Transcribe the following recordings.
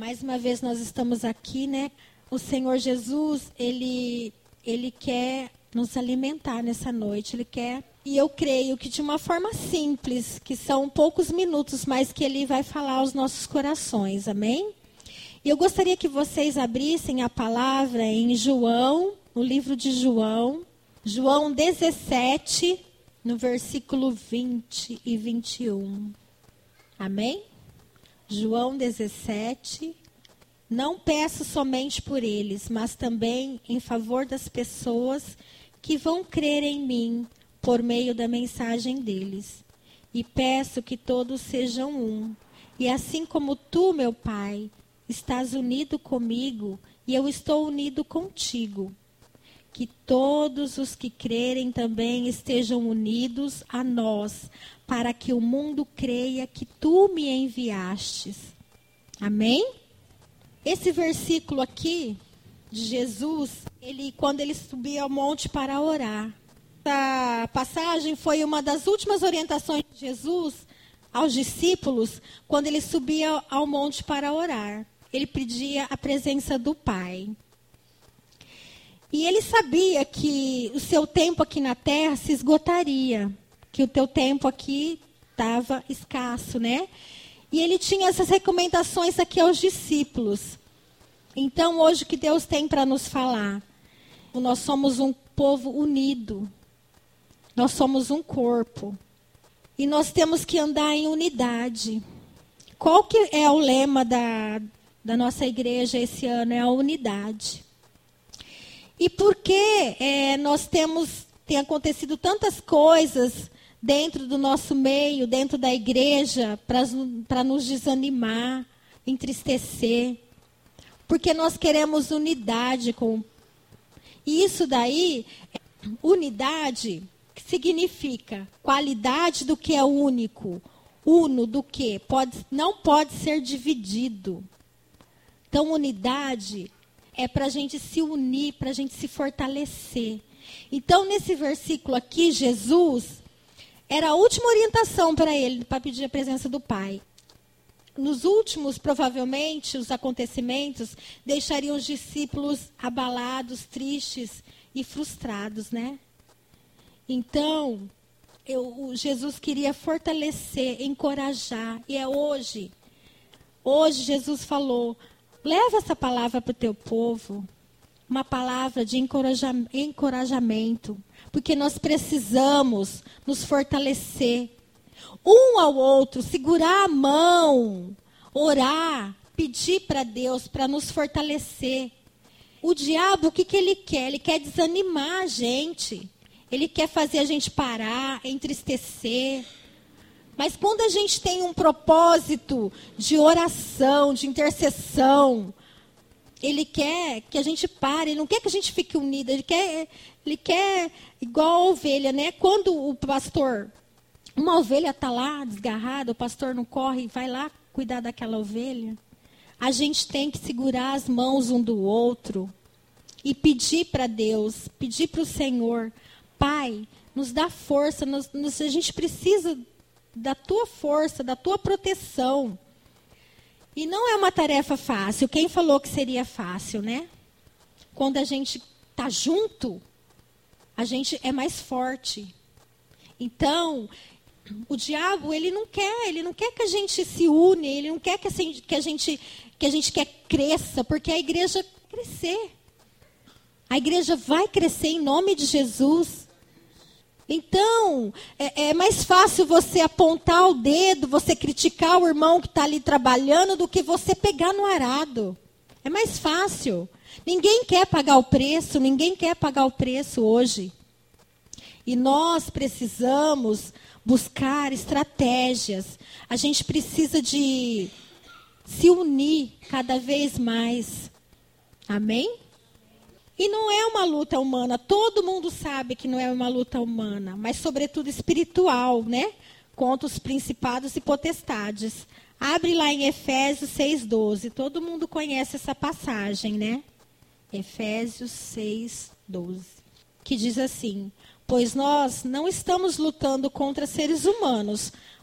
Mais uma vez nós estamos aqui, né? O Senhor Jesus, Ele quer nos alimentar nessa noite. Ele quer, e eu creio que de uma forma simples, que são poucos minutos, mas que Ele vai falar aos nossos corações, amém? E eu gostaria que vocês abrissem a palavra em João, no livro de João, João 17, no versículo 20 e 21. Amém? João 17. Não peço somente por eles, mas também em favor das pessoas que vão crer em mim por meio da mensagem deles. E peço que todos sejam um. E assim como tu, meu Pai, estás unido comigo e eu estou unido contigo, que todos os que crerem também estejam unidos a nós, para que o mundo creia que tu me enviastes. Amém? Esse versículo aqui de Jesus, quando ele subia ao monte para orar. Essa passagem foi uma das últimas orientações de Jesus aos discípulos, quando ele subia ao monte para orar. Ele pedia a presença do Pai. E ele sabia que o seu tempo aqui na terra se esgotaria, que o teu tempo aqui estava escasso, né? E ele tinha essas recomendações aqui aos discípulos. Então, hoje, o que Deus tem para nos falar? Nós somos um povo unido. Nós somos um corpo. E nós temos que andar em unidade. Qual que é o lema da nossa igreja esse ano? É a unidade. E por que tem acontecido tantas coisas dentro do nosso meio, dentro da igreja, para nos desanimar, entristecer? Porque nós queremos unidade. E isso daí, unidade, significa qualidade do que é único. Uno do que não pode ser dividido. Então, unidade é para a gente se unir, para a gente se fortalecer. Então, nesse versículo aqui, Jesus... era a última orientação para ele, para pedir a presença do Pai. Nos últimos, provavelmente, os acontecimentos deixariam os discípulos abalados, tristes e frustrados, né? Então, Jesus queria fortalecer, encorajar. E é hoje. Hoje, Jesus falou, leva essa palavra para o teu povo. Uma palavra de encorajamento. Porque nós precisamos nos fortalecer. Um ao outro, segurar a mão, orar, pedir para Deus para nos fortalecer. O diabo, o que ele quer? Ele quer desanimar a gente. Ele quer fazer a gente parar, entristecer. Mas quando a gente tem um propósito de oração, de intercessão, ele quer que a gente pare, ele não quer que a gente fique unida, ele quer igual a ovelha, né? Quando uma ovelha está lá desgarrada, o pastor não corre e vai lá cuidar daquela ovelha. A gente tem que segurar as mãos um do outro e pedir para Deus, pedir para o Senhor, Pai, nos dá força, a gente precisa da tua força, da tua proteção. E não é uma tarefa fácil. Quem falou que seria fácil, né? Quando a gente está junto, a gente é mais forte. Então, o diabo, ele não quer que a gente se une, ele não quer que a gente cresça, porque a igreja vai crescer. A igreja vai crescer em nome de Jesus. Então, é mais fácil você apontar o dedo, você criticar o irmão que está ali trabalhando, do que você pegar no arado. É mais fácil. Ninguém quer pagar o preço hoje. E nós precisamos buscar estratégias. A gente precisa de se unir cada vez mais. Amém? E não é uma luta humana. Todo mundo sabe que não é uma luta humana, mas sobretudo espiritual, né? Contra os principados e potestades. Abre lá em Efésios 6:12. Todo mundo conhece essa passagem, né? Efésios 6:12. Que diz assim: pois nós não estamos lutando contra seres humanos,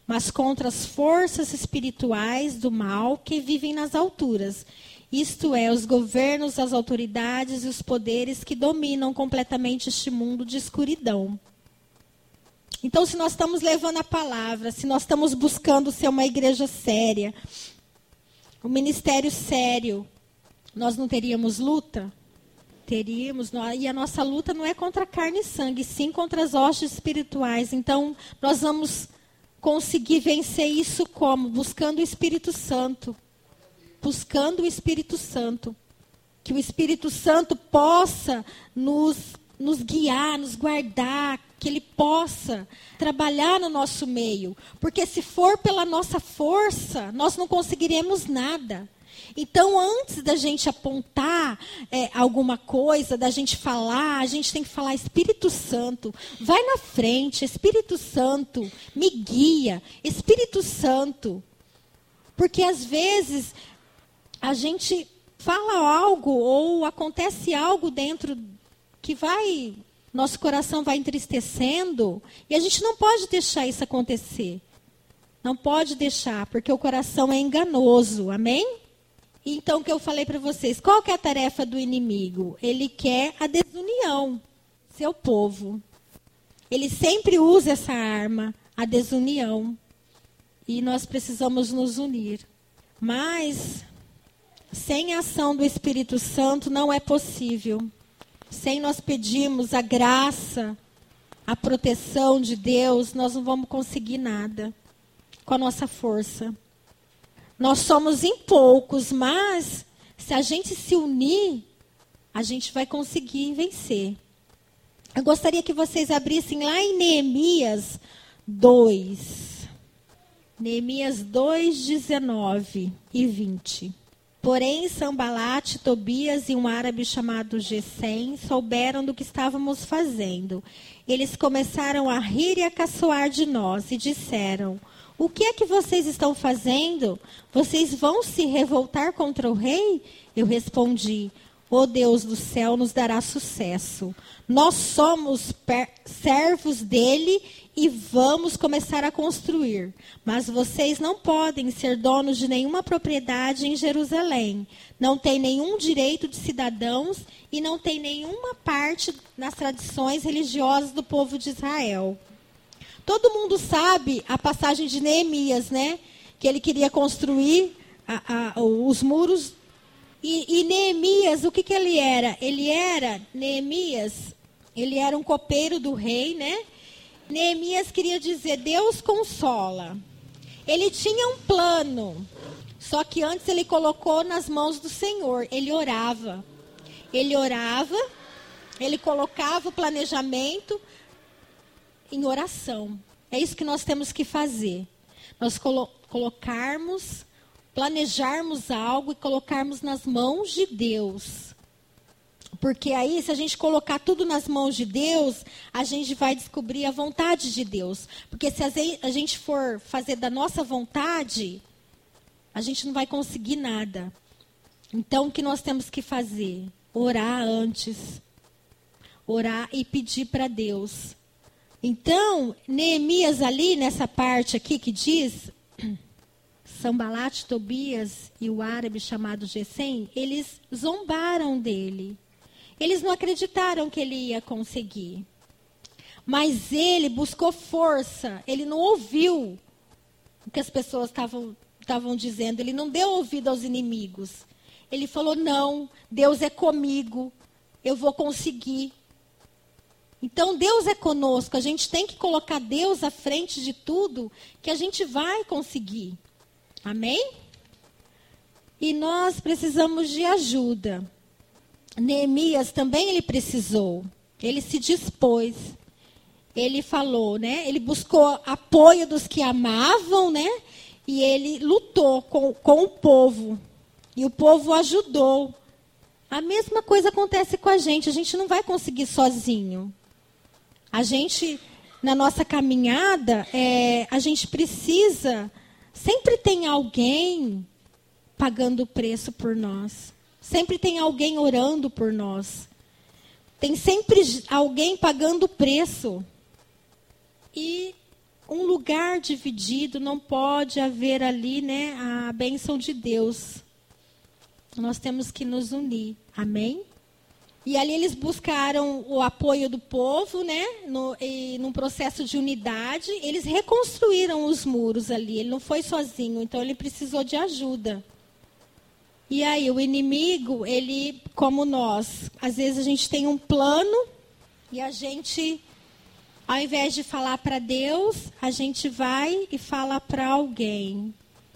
mas contra as forças espirituais do mal que vivem nas alturas. Isto é, os governos, as autoridades e os poderes que dominam completamente este mundo de escuridão. Então, se nós estamos levando a palavra, se nós estamos buscando ser uma igreja séria, um ministério sério, nós não teríamos luta? Teríamos, e a nossa luta não é contra carne e sangue, sim contra as hostes espirituais. Então, nós vamos conseguir vencer isso como? Buscando o Espírito Santo. Buscando o Espírito Santo. Que o Espírito Santo possa nos guiar, nos guardar, que Ele possa trabalhar no nosso meio. Porque se for pela nossa força, nós não conseguiremos nada. Então, antes da gente apontar alguma coisa, da gente falar, a gente tem que falar, Espírito Santo, vai na frente, Espírito Santo, me guia, Espírito Santo. Porque às vezes a gente fala algo ou acontece algo dentro que nosso coração vai entristecendo e a gente não pode deixar isso acontecer. Não pode deixar, porque o coração é enganoso, amém? Então, o que eu falei para vocês, qual que é a tarefa do inimigo? Ele quer a desunião, seu povo. Ele sempre usa essa arma, a desunião. E nós precisamos nos unir. Mas, sem a ação do Espírito Santo, não é possível. Sem nós pedirmos a graça, a proteção de Deus, nós não vamos conseguir nada com a nossa força. Nós somos em poucos, mas se a gente se unir, a gente vai conseguir vencer. Eu gostaria que vocês abrissem lá em Neemias 2. Neemias 2, 19 e 20. Porém, Sambalate, Tobias e um árabe chamado Gesem souberam do que estávamos fazendo. Eles começaram a rir e a caçoar de nós e disseram: o que é que vocês estão fazendo? Vocês vão se revoltar contra o rei? Eu respondi: o Deus do céu nos dará sucesso. Nós somos servos dele e vamos começar a construir. Mas vocês não podem ser donos de nenhuma propriedade em Jerusalém. Não têm nenhum direito de cidadãos e não têm nenhuma parte nas tradições religiosas do povo de Israel. Todo mundo sabe a passagem de Neemias, né? Que ele queria construir os muros. E Neemias, o que ele era? Neemias, ele era um copeiro do rei, né? Neemias queria dizer, Deus consola. Ele tinha um plano, só que antes ele colocou nas mãos do Senhor. Ele orava, ele colocava o planejamento em oração. É isso que nós temos que fazer. Nós planejarmos algo e colocarmos nas mãos de Deus. Porque aí, se a gente colocar tudo nas mãos de Deus, a gente vai descobrir a vontade de Deus. Porque se a gente for fazer da nossa vontade, a gente não vai conseguir nada. Então, o que nós temos que fazer? Orar antes. Orar e pedir para Deus. Então, Neemias ali, nessa parte aqui que diz, Sambalate, Tobias e o árabe chamado Gesem, eles zombaram dele. Eles não acreditaram que ele ia conseguir. Mas ele buscou força, ele não ouviu o que as pessoas estavam dizendo, ele não deu ouvido aos inimigos. Ele falou, não, Deus é comigo, eu vou conseguir. Então, Deus é conosco. A gente tem que colocar Deus à frente de tudo, que a gente vai conseguir. Amém? E nós precisamos de ajuda. Neemias também ele precisou. Ele se dispôs. Ele falou, né? Ele buscou apoio dos que amavam, né? E ele lutou com o povo. E o povo ajudou. A mesma coisa acontece com a gente não vai conseguir sozinho. A gente, na nossa caminhada, a gente precisa, sempre tem alguém pagando o preço por nós. Sempre tem alguém orando por nós. Tem sempre alguém pagando o preço. E Um lugar dividido, não pode haver ali, né, a bênção de Deus. Nós temos que nos unir. Amém? E ali eles buscaram o apoio do povo, né, num processo de unidade. Eles reconstruíram os muros ali. Ele não foi sozinho, então ele precisou de ajuda. E aí o inimigo, ele, como nós, às vezes a gente tem um plano e a gente, ao invés de falar para Deus, a gente vai e fala para alguém.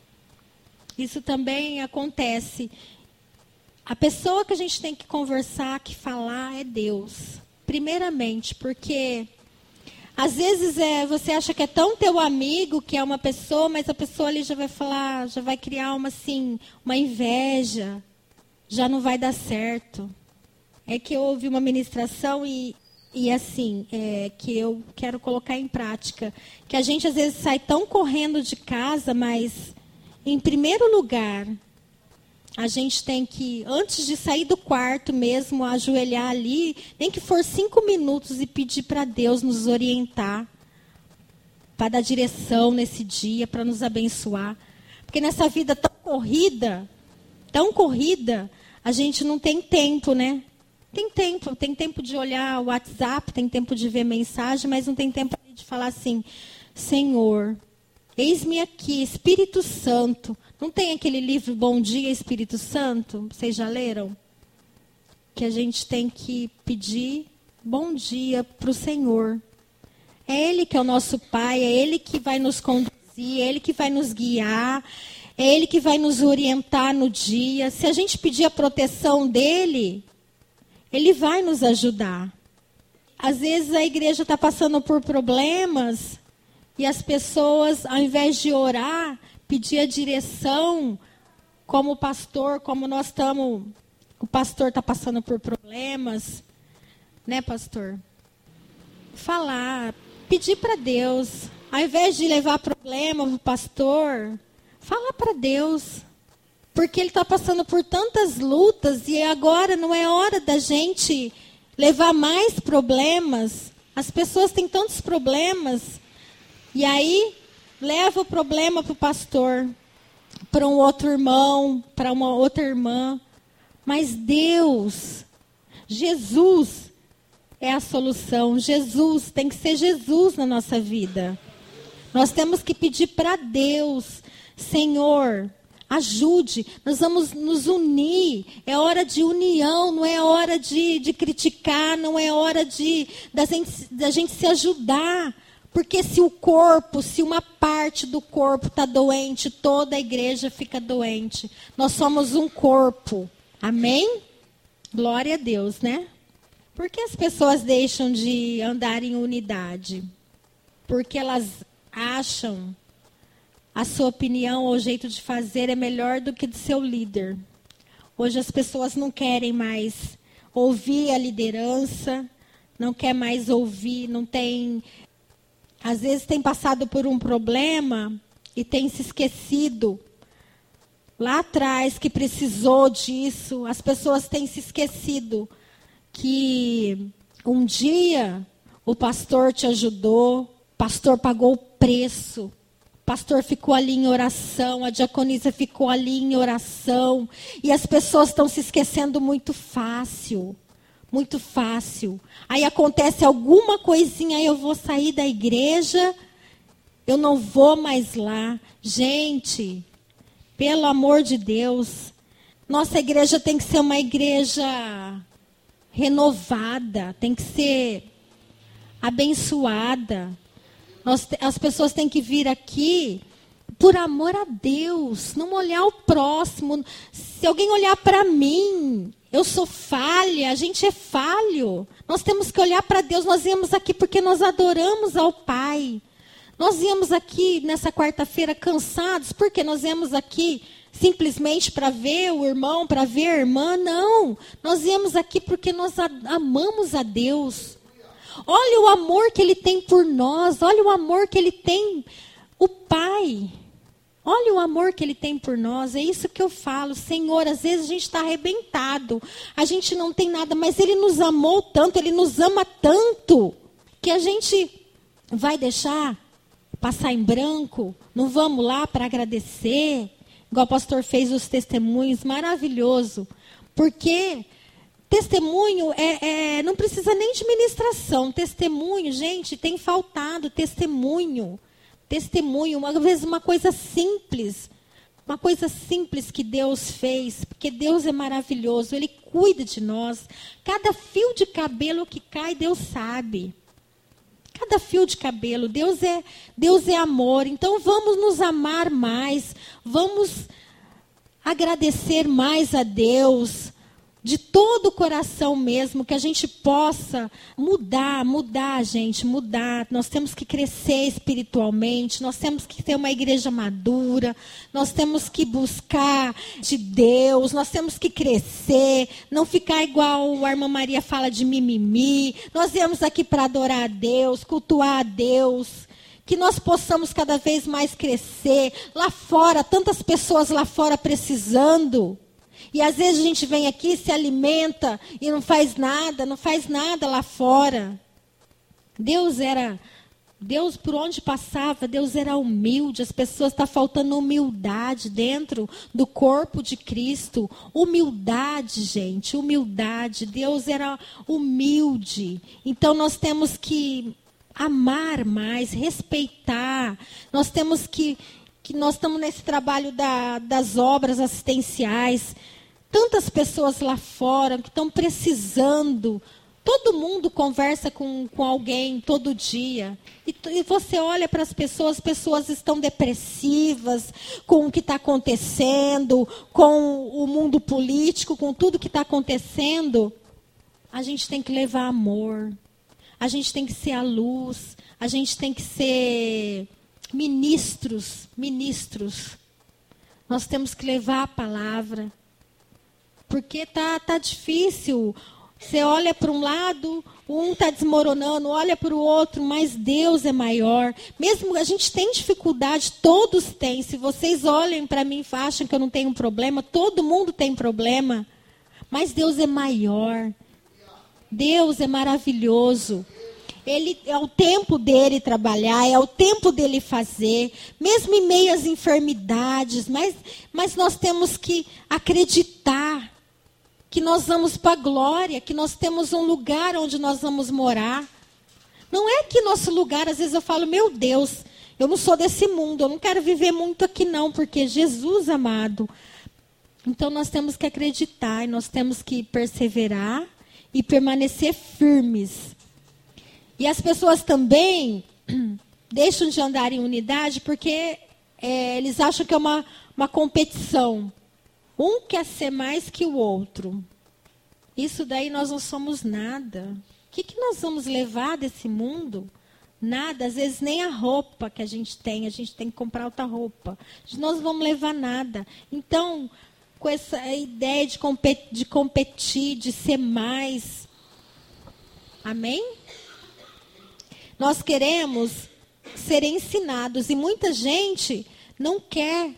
Isso também acontece. A pessoa que a gente tem que conversar, que falar, é Deus. Primeiramente, porque às vezes você acha que é tão teu amigo, que é uma pessoa, mas a pessoa ali já vai falar, já vai criar uma inveja, já não vai dar certo. É que eu ouvi uma ministração e assim, que eu quero colocar em prática, que a gente às vezes sai tão correndo de casa, mas em primeiro lugar, a gente tem que, antes de sair do quarto mesmo, ajoelhar ali, nem que for 5 minutos e pedir para Deus nos orientar, para dar direção nesse dia, para nos abençoar. Porque nessa vida tão corrida, a gente não tem tempo, né? Tem tempo de olhar o WhatsApp, tem tempo de ver mensagem, mas não tem tempo de falar assim, Senhor, eis-me aqui, Espírito Santo. Não tem aquele livro Bom Dia, Espírito Santo? Vocês já leram? Que a gente tem que pedir bom dia para o Senhor. É Ele que é o nosso Pai, é Ele que vai nos conduzir, é Ele que vai nos guiar, é Ele que vai nos orientar no dia. Se a gente pedir a proteção dEle, Ele vai nos ajudar. Às vezes a igreja está passando por problemas e as pessoas, ao invés de orar, pedir a direção, como pastor, como nós estamos, o pastor está passando por problemas, né, pastor? Falar, pedir para Deus, ao invés de levar problema para o pastor, fala para Deus, porque ele está passando por tantas lutas e agora não é hora da gente levar mais problemas. As pessoas têm tantos problemas e aí leva o problema para o pastor, para um outro irmão, para uma outra irmã. Mas Deus, Jesus é a solução. Jesus, tem que ser Jesus na nossa vida. Nós temos que pedir para Deus, Senhor, ajude, nós vamos nos unir. É hora de união, não é hora de criticar, não é hora da gente se ajudar. Porque se uma parte do corpo está doente, toda a igreja fica doente. Nós somos um corpo. Amém? Glória a Deus, né? Por que as pessoas deixam de andar em unidade? Porque elas acham a sua opinião ou o jeito de fazer é melhor do que do seu líder. Hoje as pessoas não querem mais ouvir a liderança, não quer mais ouvir, não tem... Às vezes tem passado por um problema e tem se esquecido lá atrás que precisou disso. As pessoas têm se esquecido que um dia o pastor te ajudou, o pastor pagou o preço, o pastor ficou ali em oração, a diaconisa ficou ali em oração. E as pessoas estão se esquecendo muito fácil. Muito fácil. Aí acontece alguma coisinha, aí eu vou sair da igreja, eu não vou mais lá. Gente, pelo amor de Deus, nossa igreja tem que ser uma igreja renovada, tem que ser abençoada. As pessoas têm que vir aqui por amor a Deus, não olhar o próximo. Se alguém olhar para mim, eu sou falha, a gente é falho. Nós temos que olhar para Deus. Nós viemos aqui porque nós adoramos ao Pai. Nós viemos aqui nessa quarta-feira cansados, porque nós viemos aqui simplesmente para ver o irmão, para ver a irmã. Não, nós viemos aqui porque nós amamos a Deus. Olha o amor que Ele tem por nós, olha o amor que Ele tem, o Pai. Olha o amor que Ele tem por nós. É isso que eu falo. Senhor, às vezes a gente está arrebentado. A gente não tem nada, mas Ele nos amou tanto, Ele nos ama tanto, que a gente vai deixar passar em branco? Não vamos lá para agradecer? Igual o pastor fez os testemunhos, maravilhoso. Porque testemunho não precisa nem de ministração. Testemunho, gente, tem faltado testemunho. Testemunho, uma vez uma coisa simples. Uma coisa simples que Deus fez, porque Deus é maravilhoso, Ele cuida de nós. Cada fio de cabelo que cai, Deus sabe. Cada fio de cabelo, Deus é amor. Então vamos nos amar mais, vamos agradecer mais a Deus, de todo o coração mesmo, que a gente possa mudar, gente, mudar. Nós temos que crescer espiritualmente, nós temos que ter uma igreja madura, nós temos que buscar de Deus, nós temos que crescer, não ficar igual a irmã Maria fala de mimimi. Nós viemos aqui para adorar a Deus, cultuar a Deus, que nós possamos cada vez mais crescer. Lá fora, tantas pessoas lá fora precisando. E às vezes a gente vem aqui, se alimenta e não faz nada lá fora. Deus por onde passava, Deus era humilde. As pessoas estão faltando humildade dentro do corpo de Cristo. Humildade, gente, humildade. Deus era humilde. Então nós temos que amar mais, respeitar. Nós temos que nós estamos nesse trabalho das obras assistenciais. Tantas pessoas lá fora que estão precisando. Todo mundo conversa com alguém todo dia. E você olha para as pessoas estão depressivas com o que está acontecendo, com o mundo político, com tudo que está acontecendo. A gente tem que levar amor. A gente tem que ser a luz. A gente tem que ser ministros. Nós temos que levar a palavra. Porque tá difícil. Você olha para um lado, um está desmoronando, olha para o outro, mas Deus é maior. Mesmo a gente tem dificuldade, todos têm. Se vocês olhem para mim e acham que eu não tenho problema, todo mundo tem problema. Mas Deus é maior. Deus é maravilhoso. Ele é o tempo dele trabalhar, é o tempo dele fazer, mesmo em meio às enfermidades, mas nós temos que acreditar que nós vamos para a glória, que nós temos um lugar onde nós vamos morar. Não é que nosso lugar, às vezes eu falo, meu Deus, eu não sou desse mundo, eu não quero viver muito aqui não, porque Jesus amado. Então nós temos que acreditar, e nós temos que perseverar e permanecer firmes. E as pessoas também deixam de andar em unidade porque eles acham que é uma competição. Um quer ser mais que o outro. Isso daí nós não somos nada. O que nós vamos levar desse mundo? Nada, às vezes nem a roupa que a gente tem que comprar outra roupa. Nós não vamos levar nada. Então, com essa ideia de competir, de ser mais. Amém? Nós queremos ser ensinados e muita gente não quer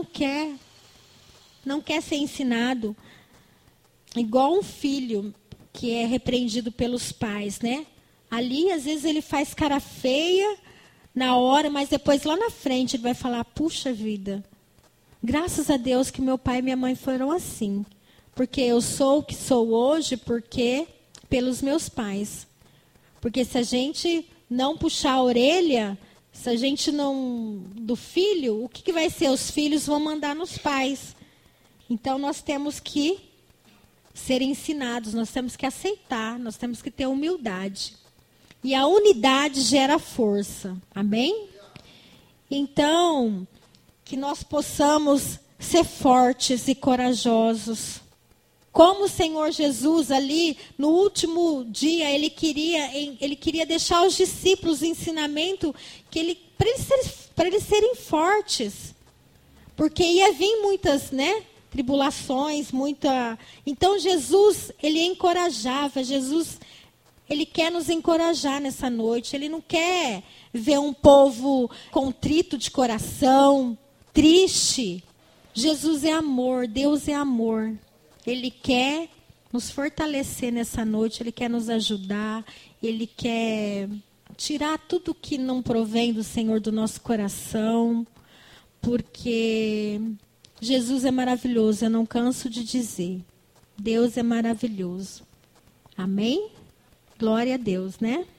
ser ensinado. Igual um filho que é repreendido pelos pais, né? Ali, às vezes, ele faz cara feia na hora, mas depois, lá na frente, ele vai falar, puxa vida, graças a Deus que meu pai e minha mãe foram assim. Porque eu sou o que sou hoje, porque pelos meus pais. Porque se a gente não puxar a orelha, se a gente não... do filho, o que vai ser? Os filhos vão mandar nos pais. Então, nós temos que ser ensinados, nós temos que aceitar, nós temos que ter humildade. E a unidade gera força. Amém? Então, que nós possamos ser fortes e corajosos. Como o Senhor Jesus ali, no último dia, ele queria deixar aos discípulos o ensinamento para eles serem fortes. Porque ia vir muitas, tribulações, muita... Então, Jesus, ele encorajava. Jesus, ele quer nos encorajar nessa noite. Ele não quer ver um povo contrito de coração, triste. Jesus é amor, Deus é amor. Ele quer nos fortalecer nessa noite, Ele quer nos ajudar, Ele quer tirar tudo que não provém do Senhor do nosso coração, porque Jesus é maravilhoso, eu não canso de dizer. Deus é maravilhoso. Amém? Glória a Deus, né?